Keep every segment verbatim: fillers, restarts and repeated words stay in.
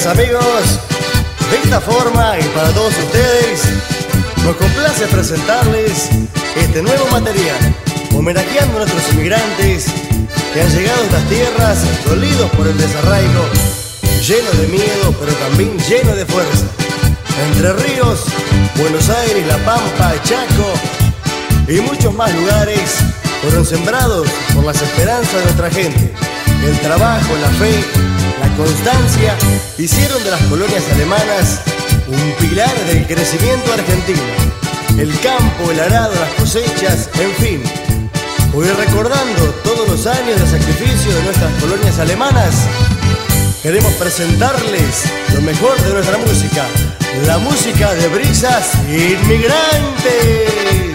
Amigas, amigos, de esta forma y para todos ustedes, nos complace presentarles este nuevo material, homenajeando a nuestros inmigrantes que han llegado a estas tierras dolidos por el desarraigo, llenos de miedo, pero también llenos de fuerza. Entre Ríos, Buenos Aires, La Pampa, Chaco y muchos más lugares fueron sembrados por las esperanzas de nuestra gente. El trabajo, la fe, la constancia hicieron de las colonias alemanas un pilar del crecimiento argentino. El campo, el arado, las cosechas, en fin. Hoy, recordando todos los años de sacrificio de nuestras colonias alemanas, queremos presentarles lo mejor de nuestra música, la música de Brisas Inmigrantes.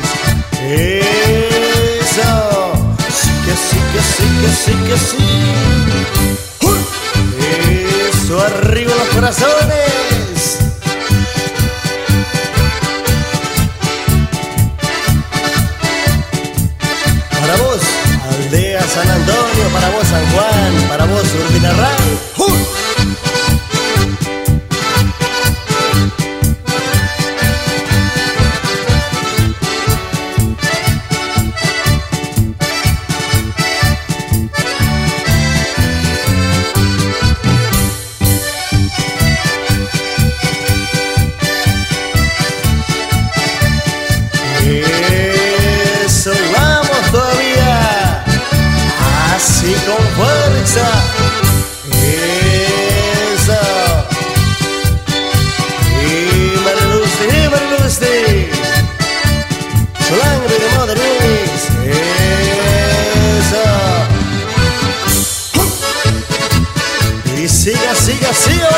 Eso, sí que sí, que sí, que sí, que sí. Eso, arriba los corazones. Para vos, Aldea San Antonio, para vos San Juan, para vos Urdinarray. ¡Uh! Eso, vamos todavía, así con fuerza. Eso. Y Marilusti, y Marilusti, Solangre de Modernis. Eso. Y siga, siga, siga.